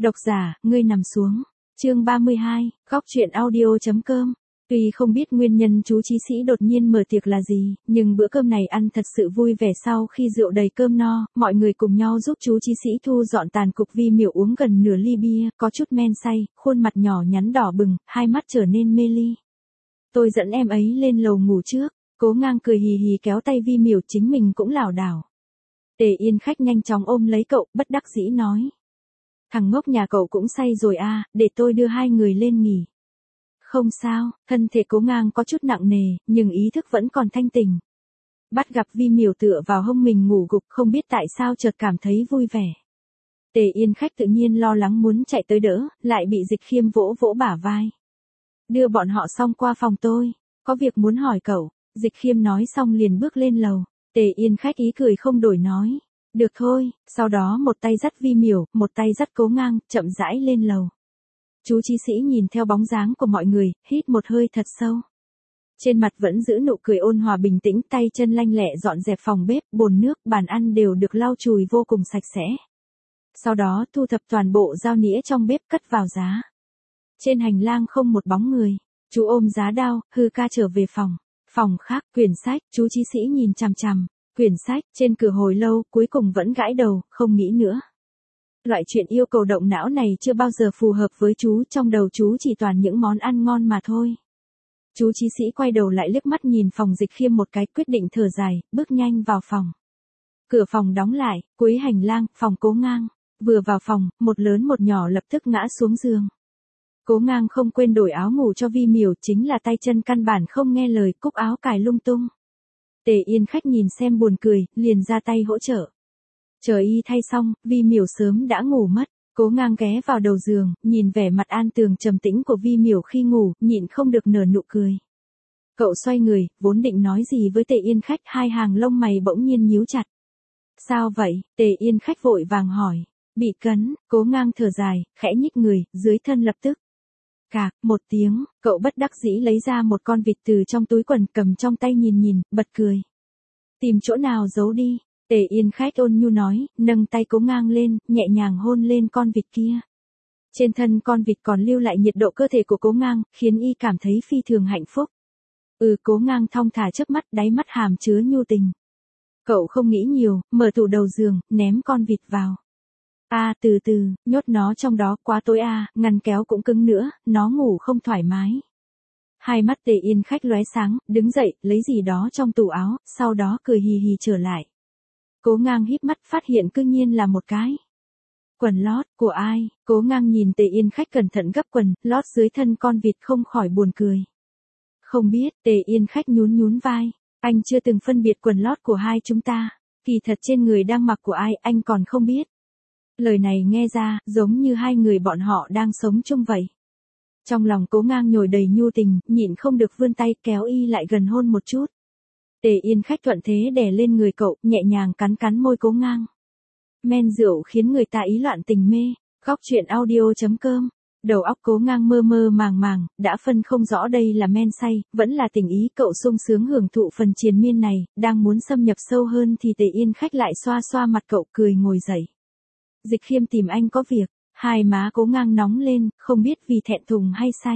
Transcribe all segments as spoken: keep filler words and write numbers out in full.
Độc giả, ngươi nằm xuống. Chương ba mươi hai, góc truyện audio.com. Tuy không biết nguyên nhân chú Chí Sĩ đột nhiên mở tiệc là gì, nhưng bữa cơm này ăn thật sự vui vẻ. Sau khi rượu đầy cơm no, mọi người cùng nhau giúp chú Chí Sĩ thu dọn tàn cục. Vi Miểu uống gần nửa ly bia, có chút men say, khuôn mặt nhỏ nhắn đỏ bừng, hai mắt trở nên mê ly. Tôi dẫn em ấy lên lầu ngủ trước. Cố Ngang cười hì hì kéo tay Vi Miểu, chính mình cũng lảo đảo. Tề Yên Khách nhanh chóng ôm lấy cậu, bất đắc dĩ nói. Thằng ngốc nhà cậu cũng say rồi à, để tôi đưa hai người lên nghỉ. Không sao, thân thể Cố Ngang có chút nặng nề, nhưng ý thức vẫn còn thanh tỉnh. Bắt gặp Vi Miểu tựa vào hông mình ngủ gục, không biết tại sao chợt cảm thấy vui vẻ. Tề Yên Khách tự nhiên lo lắng muốn chạy tới đỡ, lại bị Dịch Khiêm vỗ vỗ bả vai. Đưa bọn họ xong qua phòng tôi, có việc muốn hỏi cậu. Dịch Khiêm nói xong liền bước lên lầu. Tề Yên Khách ý cười không đổi nói. Được thôi, sau đó một tay dắt Vi Miểu, một tay dắt Cố Ngang, chậm rãi lên lầu. Chú Chí Sĩ nhìn theo bóng dáng của mọi người, hít một hơi thật sâu. Trên mặt vẫn giữ nụ cười ôn hòa bình tĩnh, tay chân lanh lẹ dọn dẹp phòng bếp, bồn nước, bàn ăn đều được lau chùi vô cùng sạch sẽ. Sau đó thu thập toàn bộ dao nĩa trong bếp cất vào giá. Trên hành lang không một bóng người, chú ôm giá đao, hư ca trở về phòng. Phòng khác, quyển sách, chú Chí Sĩ nhìn chằm chằm. Quyển sách, trên cửa hồi lâu, cuối cùng vẫn gãi đầu, không nghĩ nữa. Loại chuyện yêu cầu động não này chưa bao giờ phù hợp với chú, trong đầu chú chỉ toàn những món ăn ngon mà thôi. Chú Chí Sĩ quay đầu lại liếc mắt nhìn phòng Dịch Khiêm một cái, quyết định thở dài, bước nhanh vào phòng. Cửa phòng đóng lại, cuối hành lang, phòng Cố Ngang. Vừa vào phòng, một lớn một nhỏ lập tức ngã xuống giường. Cố Ngang không quên đổi áo ngủ cho Vi Miểu, chính là tay chân căn bản không nghe lời, cúc áo cài lung tung. Tề Yên Khách nhìn xem buồn cười, liền ra tay hỗ trợ. Chờ y thay xong, Vi Miểu sớm đã ngủ mất. Cố Ngang ghé vào đầu giường, nhìn vẻ mặt an tường trầm tĩnh của Vi Miểu khi ngủ, nhịn không được nở nụ cười. Cậu xoay người, vốn định nói gì với Tề Yên Khách, hai hàng lông mày bỗng nhiên nhíu chặt. Sao vậy? Tề Yên Khách vội vàng hỏi. Bị cấn. Cố Ngang thở dài, khẽ nhích người, dưới thân lập tức. Cạc, một tiếng, cậu bất đắc dĩ lấy ra một con vịt từ trong túi quần, cầm trong tay nhìn nhìn, bật cười. Tìm chỗ nào giấu đi. Tề Yên Khách ôn nhu nói, nâng tay Cố Ngang lên, nhẹ nhàng hôn lên con vịt kia. Trên thân con vịt còn lưu lại nhiệt độ cơ thể của Cố Ngang, khiến y cảm thấy phi thường hạnh phúc. Ừ, Cố Ngang thong thả chớp mắt, đáy mắt hàm chứa nhu tình. Cậu không nghĩ nhiều, mở tủ đầu giường, ném con vịt vào. A à, từ từ, nhốt nó trong đó, quá tối a, à, ngăn kéo cũng cứng nữa, nó ngủ không thoải mái. Hai mắt Tề Yên Khách lóe sáng, đứng dậy, lấy gì đó trong tủ áo, sau đó cười hì hì trở lại. Cố Ngang híp mắt, phát hiện cư nhiên là một cái quần lót, của ai? Cố Ngang nhìn Tề Yên Khách cẩn thận gấp quần lót dưới thân con vịt, không khỏi buồn cười. Không biết. Tề Yên Khách nhún nhún vai. Anh chưa từng phân biệt quần lót của hai chúng ta. Kỳ thật trên người đang mặc của ai, anh còn không biết. Lời này nghe ra, giống như hai người bọn họ đang sống chung vậy. Trong lòng Cố Ngang nhồi đầy nhu tình, nhịn không được vươn tay kéo y lại gần hôn một chút. Tề Yên Khách thuận thế đè lên người cậu, nhẹ nhàng cắn cắn môi Cố Ngang. Men rượu khiến người ta ý loạn tình mê. Góc truyện audio.com. Đầu óc Cố Ngang mơ mơ màng màng, đã phân không rõ đây là men say, vẫn là tình ý. Cậu sung sướng hưởng thụ phần triền miên này, đang muốn xâm nhập sâu hơn thì Tề Yên Khách lại xoa xoa mặt cậu, cười ngồi dậy. Dịch Khiêm tìm anh có việc. Hai má Cố Ngang nóng lên, không biết vì thẹn thùng hay say.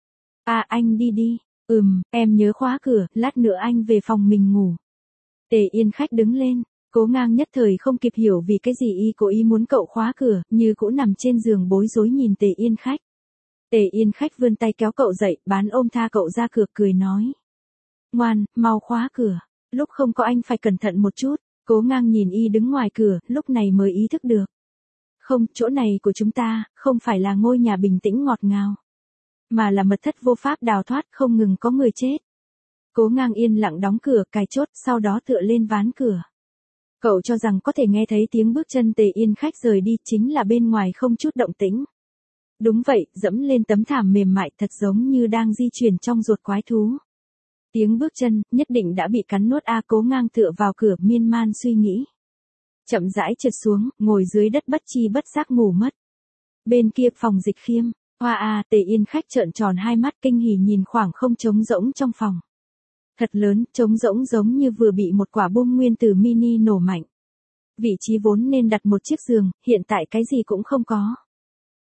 À, anh đi đi. Ừm, em nhớ khóa cửa, lát nữa anh về phòng mình ngủ. Tề Yên Khách đứng lên. Cố Ngang nhất thời không kịp hiểu vì cái gì y cố ý muốn cậu khóa cửa, như cũ nằm trên giường bối rối nhìn Tề Yên Khách. Tề Yên Khách vươn tay kéo cậu dậy, bán ôm tha cậu ra cửa, cười nói. Ngoan, mau khóa cửa. Lúc không có anh phải cẩn thận một chút. Cố Ngang nhìn y đứng ngoài cửa, lúc này mới ý thức được. Không, chỗ này của chúng ta, không phải là ngôi nhà bình tĩnh ngọt ngào. Mà là mật thất vô pháp đào thoát, không ngừng có người chết. Cố Ngang yên lặng đóng cửa, cài chốt, sau đó tựa lên ván cửa. Cậu cho rằng có thể nghe thấy tiếng bước chân Tề Yên Khách rời đi, chính là bên ngoài không chút động tĩnh. Đúng vậy, dẫm lên tấm thảm mềm mại, thật giống như đang di chuyển trong ruột quái thú. Tiếng bước chân, nhất định đã bị cắn nuốt a. Cố Ngang tựa vào cửa, miên man suy nghĩ. Chậm rãi trượt xuống, ngồi dưới đất bất chi bất giác ngủ mất. Bên kia phòng Dịch Khiêm, hoa a. Tề Yên Khách trợn tròn hai mắt kinh hỉ nhìn khoảng không trống rỗng trong phòng. Thật lớn, trống rỗng giống như vừa bị một quả bom nguyên tử mini nổ mạnh. Vị trí vốn nên đặt một chiếc giường, hiện tại cái gì cũng không có.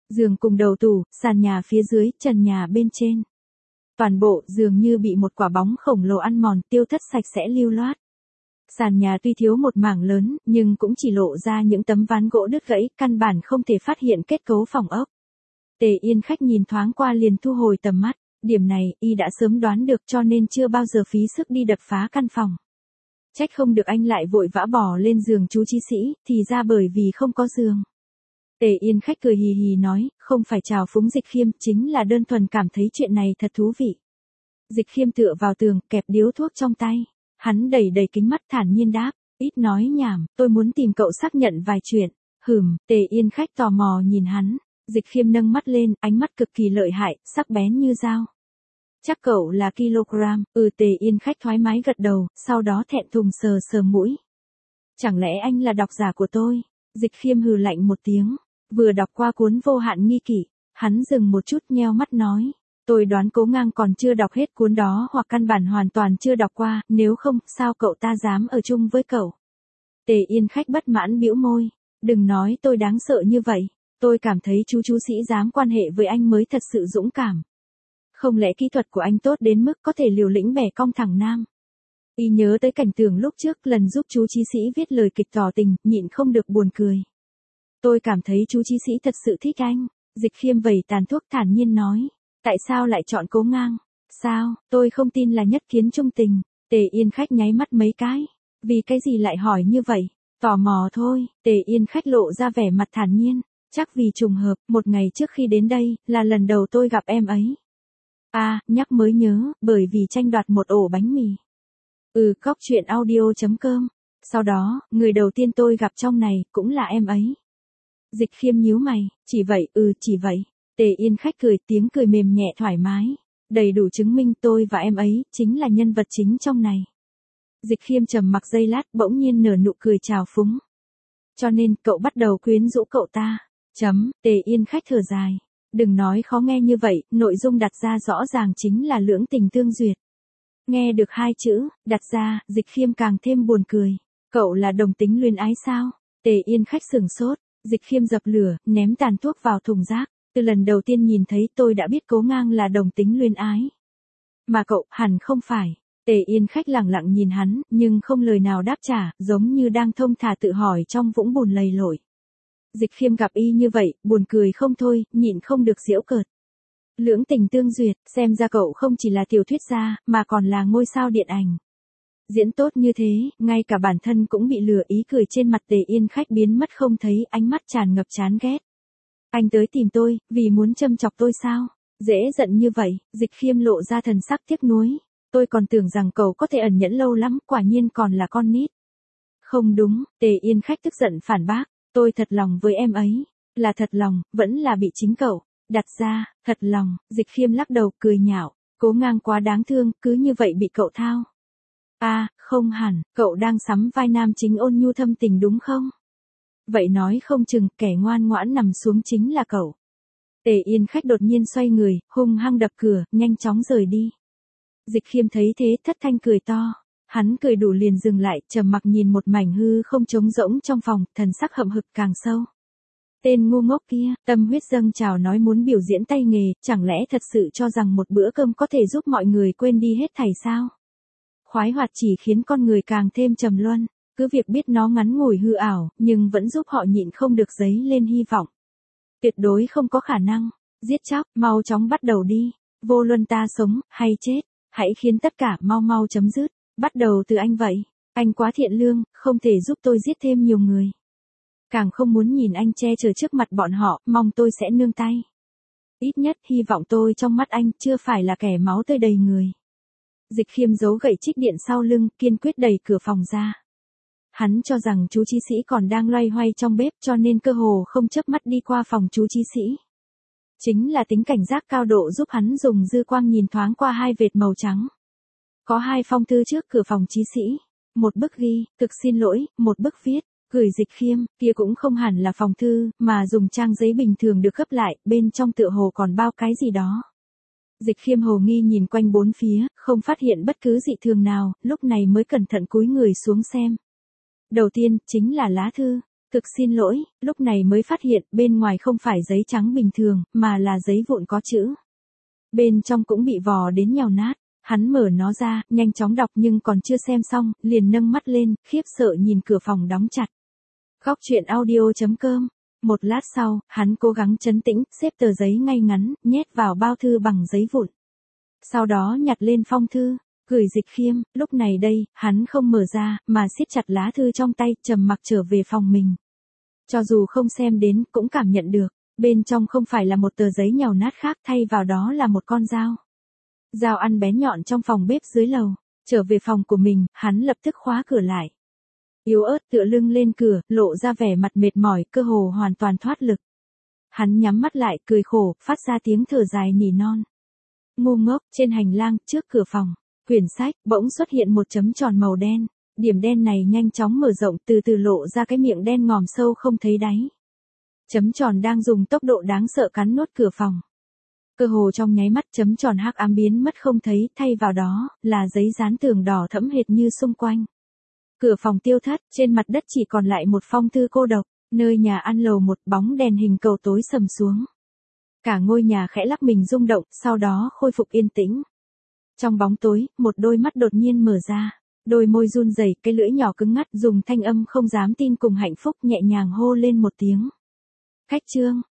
Giường cùng đầu tủ, sàn nhà phía dưới, trần nhà bên trên. Toàn bộ dường như bị một quả bóng khổng lồ ăn mòn, tiêu thất sạch sẽ lưu loát. Sàn nhà tuy thiếu một mảng lớn, nhưng cũng chỉ lộ ra những tấm ván gỗ đứt gãy, căn bản không thể phát hiện kết cấu phòng ốc. Tề Yên Khách nhìn thoáng qua liền thu hồi tầm mắt, điểm này y đã sớm đoán được cho nên chưa bao giờ phí sức đi đập phá căn phòng. Trách không được anh lại vội vã bỏ lên giường chú chí sĩ, thì ra bởi vì không có giường. Tề Yên Khách cười hì hì nói, không phải trào phúng Dịch Khiêm, chính là đơn thuần cảm thấy chuyện này thật thú vị. Dịch Khiêm tựa vào tường, kẹp điếu thuốc trong tay. Hắn đẩy đầy kính mắt thản nhiên đáp, ít nói nhảm, tôi muốn tìm cậu xác nhận vài chuyện. Hừm, Tề Yên Khách tò mò nhìn hắn. Dịch Khiêm nâng mắt lên, ánh mắt cực kỳ lợi hại, sắc bén như dao. Chắc cậu là kilogram, ừ Tề Yên Khách thoải mái gật đầu, sau đó thẹn thùng sờ sờ mũi. Chẳng lẽ anh là độc giả của tôi? Dịch Khiêm hừ lạnh một tiếng, vừa đọc qua cuốn Vô Hạn Nghi Kỷ, hắn dừng một chút nheo mắt nói. Tôi đoán Cố Ngang còn chưa đọc hết cuốn đó hoặc căn bản hoàn toàn chưa đọc qua, nếu không, sao cậu ta dám ở chung với cậu? Tề Yên Khách bất mãn bĩu môi, đừng nói tôi đáng sợ như vậy, tôi cảm thấy chú chú sĩ dám quan hệ với anh mới thật sự dũng cảm. Không lẽ kỹ thuật của anh tốt đến mức có thể liều lĩnh bẻ cong thằng nam? Y nhớ tới cảnh tượng lúc trước lần giúp chú chí sĩ viết lời kịch tỏ tình, nhịn không được buồn cười. Tôi cảm thấy chú chí sĩ thật sự thích anh, Dịch Khiêm vẩy tàn thuốc thản nhiên nói. Tại sao lại chọn Cố Ngang? Sao, tôi không tin là nhất kiến trung tình. Tề Yên Khách nháy mắt mấy cái. Vì cái gì lại hỏi như vậy? Tò mò thôi, Tề Yên Khách lộ ra vẻ mặt thản nhiên. Chắc vì trùng hợp, một ngày trước khi đến đây, là lần đầu tôi gặp em ấy. À, nhắc mới nhớ, bởi vì tranh đoạt một ổ bánh mì. Ừ, cóc truyện audio chấm com. Sau đó, người đầu tiên tôi gặp trong này, cũng là em ấy. Dịch Khiêm nhíu mày, chỉ vậy, ừ, chỉ vậy. Tề Yên Khách cười, tiếng cười mềm nhẹ thoải mái. Đầy đủ chứng minh tôi và em ấy, chính là nhân vật chính trong này. Dịch Khiêm trầm mặc giây lát, bỗng nhiên nở nụ cười trào phúng. Cho nên, cậu bắt đầu quyến rũ cậu ta. Chấm, Tề Yên Khách thở dài. Đừng nói khó nghe như vậy, nội dung đặt ra rõ ràng chính là lưỡng tình tương duyệt. Nghe được hai chữ, đặt ra, Dịch Khiêm càng thêm buồn cười. Cậu là đồng tính luyến ái sao? Tề Yên Khách sửng sốt, Dịch Khiêm dập lửa, ném tàn thuốc vào thùng rác. Từ lần đầu tiên nhìn thấy tôi đã biết Cố Ngang là đồng tính luyến ái. Mà cậu, hẳn không phải. Tề Yên Khách lặng lặng nhìn hắn, nhưng không lời nào đáp trả, giống như đang thông thả tự hỏi trong vũng bùn lầy lội. Dịch Khiêm gặp y như vậy, buồn cười không thôi, nhịn không được giễu cợt. Lưỡng tình tương duyệt, xem ra cậu không chỉ là tiểu thuyết gia, mà còn là ngôi sao điện ảnh. Diễn tốt như thế, ngay cả bản thân cũng bị lừa, ý cười trên mặt Tề Yên Khách biến mất không thấy, ánh mắt tràn ngập chán ghét. Anh tới tìm tôi, vì muốn châm chọc tôi sao? Dễ giận như vậy, Dịch Khiêm lộ ra thần sắc tiếc nuối. Tôi còn tưởng rằng cậu có thể ẩn nhẫn lâu lắm, quả nhiên còn là con nít. Không đúng, Tề Yên Khách tức giận phản bác. Tôi thật lòng với em ấy. Là thật lòng, vẫn là bị chính cậu đặt ra, thật lòng. Dịch Khiêm lắc đầu cười nhạo. Cố Ngang quá đáng thương, cứ như vậy bị cậu thao. À, không hẳn, cậu đang sắm vai nam chính ôn nhu thâm tình đúng không? Vậy nói không chừng, kẻ ngoan ngoãn nằm xuống chính là cậu. Tề Yên Khách đột nhiên xoay người, hung hăng đập cửa, nhanh chóng rời đi. Dịch Khiêm thấy thế thất thanh cười to. Hắn cười đủ liền dừng lại, trầm mặc nhìn một mảnh hư không trống rỗng trong phòng, thần sắc hậm hực càng sâu. Tên ngu ngốc kia, tâm huyết dâng trào nói muốn biểu diễn tay nghề, chẳng lẽ thật sự cho rằng một bữa cơm có thể giúp mọi người quên đi hết thảy sao? Khoái hoạt chỉ khiến con người càng thêm trầm luân, cứ việc biết nó ngắn ngủi hư ảo, nhưng vẫn giúp họ nhịn không được dấy lên hy vọng. Tuyệt đối không có khả năng. Giết chóc, mau chóng bắt đầu đi. Vô luận ta sống, hay chết, hãy khiến tất cả mau mau chấm dứt. Bắt đầu từ anh vậy. Anh quá thiện lương, không thể giúp tôi giết thêm nhiều người. Càng không muốn nhìn anh che chở trước mặt bọn họ, mong tôi sẽ nương tay. Ít nhất, hy vọng tôi trong mắt anh chưa phải là kẻ máu tươi đầy người. Dịch Khiêm giấu gậy trích điện sau lưng, kiên quyết đẩy cửa phòng ra. Hắn cho rằng chú chí sĩ còn đang loay hoay trong bếp cho nên cơ hồ không chớp mắt đi qua phòng chú chí sĩ. Chính là tính cảnh giác cao độ giúp hắn dùng dư quang nhìn thoáng qua hai vệt màu trắng. Có hai phong thư trước cửa phòng chí sĩ. Một bức ghi, thực xin lỗi, một bức viết, gửi Dịch Khiêm, kia cũng không hẳn là phòng thư, mà dùng trang giấy bình thường được gấp lại, bên trong tựa hồ còn bao cái gì đó. Dịch Khiêm hồ nghi nhìn quanh bốn phía, không phát hiện bất cứ dị thường nào, lúc này mới cẩn thận cúi người xuống xem. Đầu tiên, chính là lá thư. Thực xin lỗi, lúc này mới phát hiện bên ngoài không phải giấy trắng bình thường, mà là giấy vụn có chữ. Bên trong cũng bị vò đến nhào nát. Hắn mở nó ra, nhanh chóng đọc nhưng còn chưa xem xong, liền nâng mắt lên, khiếp sợ nhìn cửa phòng đóng chặt. Góc truyện audio chấm com. Một lát sau, hắn cố gắng trấn tĩnh, xếp tờ giấy ngay ngắn, nhét vào bao thư bằng giấy vụn. Sau đó nhặt lên phong thư, gửi Dịch Khiêm. Lúc này đây, hắn không mở ra, mà siết chặt lá thư trong tay, trầm mặc trở về phòng mình. Cho dù không xem đến, cũng cảm nhận được, bên trong không phải là một tờ giấy nhào nát khác, thay vào đó là một con dao. Dao ăn bén nhọn trong phòng bếp dưới lầu. Trở về phòng của mình, hắn lập tức khóa cửa lại. Yếu ớt tựa lưng lên cửa, lộ ra vẻ mặt mệt mỏi, cơ hồ hoàn toàn thoát lực. Hắn nhắm mắt lại, cười khổ, phát ra tiếng thở dài nỉ non. Ngu ngốc, trên hành lang, trước cửa phòng, quyển sách, bỗng xuất hiện một chấm tròn màu đen. Điểm đen này nhanh chóng mở rộng, từ từ lộ ra cái miệng đen ngòm sâu không thấy đáy. Chấm tròn đang dùng tốc độ đáng sợ cắn nuốt cửa phòng. Cơ hồ trong nháy mắt, chấm tròn hắc ám biến mất không thấy, thay vào đó là giấy dán tường đỏ thẫm hệt như xung quanh. Cửa phòng tiêu thất, trên mặt đất chỉ còn lại một phong thư cô độc, nơi nhà ăn lầu một, bóng đèn hình cầu tối sầm xuống. Cả ngôi nhà khẽ lắc mình rung động, sau đó khôi phục yên tĩnh. Trong bóng tối, một đôi mắt đột nhiên mở ra, đôi môi run rẩy, cái lưỡi nhỏ cứng ngắt, dùng thanh âm không dám tin cùng hạnh phúc nhẹ nhàng hô lên một tiếng. Khách Trương.